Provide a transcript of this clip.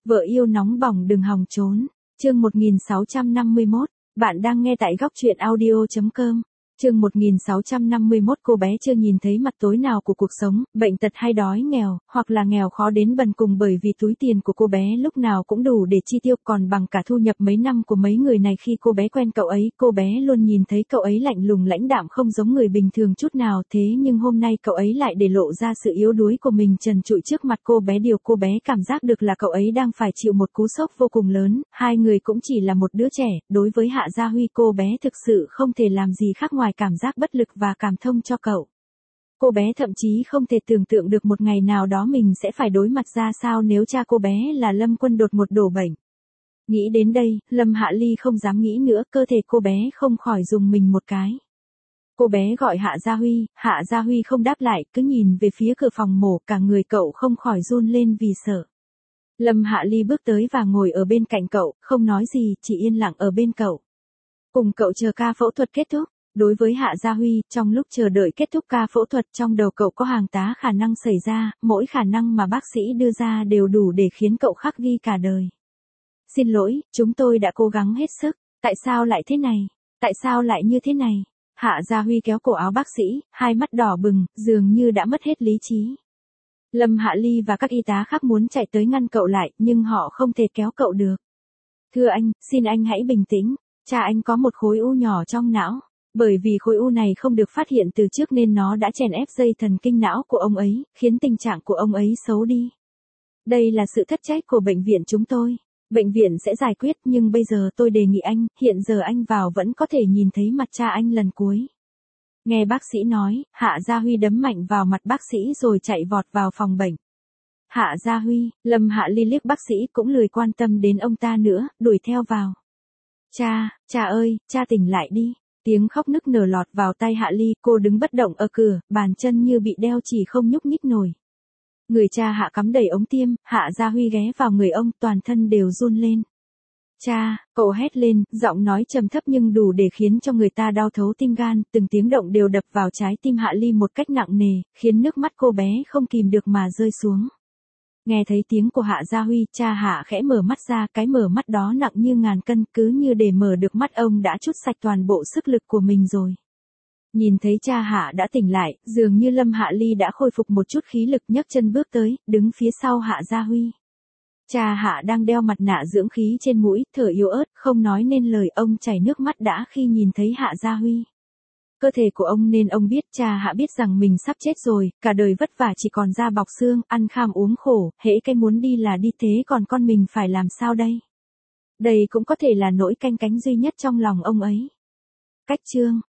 Vợ yêu nóng bỏng đừng hòng trốn. Chương 1651, bạn đang nghe tại góc truyện audio.com. Chương 1651 cô bé chưa nhìn thấy mặt tối nào của cuộc sống, bệnh tật hay đói nghèo, hoặc là nghèo khó đến bần cùng bởi vì túi tiền của cô bé lúc nào cũng đủ để chi tiêu còn bằng cả thu nhập mấy năm của mấy người này khi cô bé quen cậu ấy. Cô bé luôn nhìn thấy cậu ấy lạnh lùng lãnh đạm không giống người bình thường chút nào, thế nhưng hôm nay cậu ấy lại để lộ ra sự yếu đuối của mình trần trụi trước mặt cô bé. Điều cô bé cảm giác được là cậu ấy đang phải chịu một cú sốc vô cùng lớn, hai người cũng chỉ là một đứa trẻ, đối với Hạ Gia Huy cô bé thực sự không thể làm gì khác ngoài cảm giác bất lực và cảm thông cho cậu. Cô bé thậm chí không thể tưởng tượng được một ngày nào đó mình sẽ phải đối mặt ra sao nếu cha cô bé là Lâm Quân đột ngột đổ bệnh. Nghĩ đến đây, Lâm Hạ Ly không dám nghĩ nữa, cơ thể cô bé không khỏi rùng mình một cái. Cô bé gọi Hạ Gia Huy không đáp lại, cứ nhìn về phía cửa phòng mổ, cả người cậu không khỏi run lên vì sợ. Lâm Hạ Ly bước tới và ngồi ở bên cạnh cậu, không nói gì, chỉ yên lặng ở bên cậu. Cùng cậu chờ ca phẫu thuật kết thúc. Đối với Hạ Gia Huy, trong lúc chờ đợi kết thúc ca phẫu thuật trong đầu cậu có hàng tá khả năng xảy ra, mỗi khả năng mà bác sĩ đưa ra đều đủ để khiến cậu khắc ghi cả đời. Xin lỗi, chúng tôi đã cố gắng hết sức, tại sao lại thế này? Tại sao lại như thế này? Hạ Gia Huy kéo cổ áo bác sĩ, hai mắt đỏ bừng, dường như đã mất hết lý trí. Lâm Hạ Ly và các y tá khác muốn chạy tới ngăn cậu lại, nhưng họ không thể kéo cậu được. Thưa anh, xin anh hãy bình tĩnh, cha anh có một khối u nhỏ trong não. Bởi vì khối u này không được phát hiện từ trước nên nó đã chèn ép dây thần kinh não của ông ấy, khiến tình trạng của ông ấy xấu đi. Đây là sự thất trách của bệnh viện chúng tôi. Bệnh viện sẽ giải quyết, nhưng bây giờ tôi đề nghị anh, hiện giờ anh vào vẫn có thể nhìn thấy mặt cha anh lần cuối. Nghe bác sĩ nói, Hạ Gia Huy đấm mạnh vào mặt bác sĩ rồi chạy vọt vào phòng bệnh. Hạ Gia Huy, Lâm Hạ Ly liếc bác sĩ cũng lười quan tâm đến ông ta nữa, đuổi theo vào. Cha ơi, cha tỉnh lại đi. Tiếng khóc nức nở lọt vào tai Hạ Ly, cô đứng bất động ở cửa, bàn chân như bị đeo chỉ không nhúc nhích nổi. Người cha Hạ cắm đầy ống tiêm, Hạ Gia Huy ghé vào người ông, toàn thân đều run lên. Cha, cậu hét lên, giọng nói trầm thấp nhưng đủ để khiến cho người ta đau thấu tim gan, từng tiếng động đều đập vào trái tim Hạ Ly một cách nặng nề, khiến nước mắt cô bé không kìm được mà rơi xuống. Nghe thấy tiếng của Hạ Gia Huy, cha Hạ khẽ mở mắt ra, cái mở mắt đó nặng như ngàn cân, cứ như để mở được mắt ông đã trút sạch toàn bộ sức lực của mình rồi. Nhìn thấy cha Hạ đã tỉnh lại, dường như Lâm Hạ Ly đã khôi phục một chút khí lực, nhấc chân bước tới, đứng phía sau Hạ Gia Huy. Cha Hạ đang đeo mặt nạ dưỡng khí trên mũi, thở yếu ớt, không nói nên lời, ông chảy nước mắt đã khi nhìn thấy Hạ Gia Huy. Cơ thể của ông nên ông biết, cha Hạ biết rằng mình sắp chết rồi, cả đời vất vả chỉ còn da bọc xương, ăn kham uống khổ, hễ cái muốn đi là đi, thế còn con mình phải làm sao đây? Đây cũng có thể là nỗi canh cánh duy nhất trong lòng ông ấy. Cách chương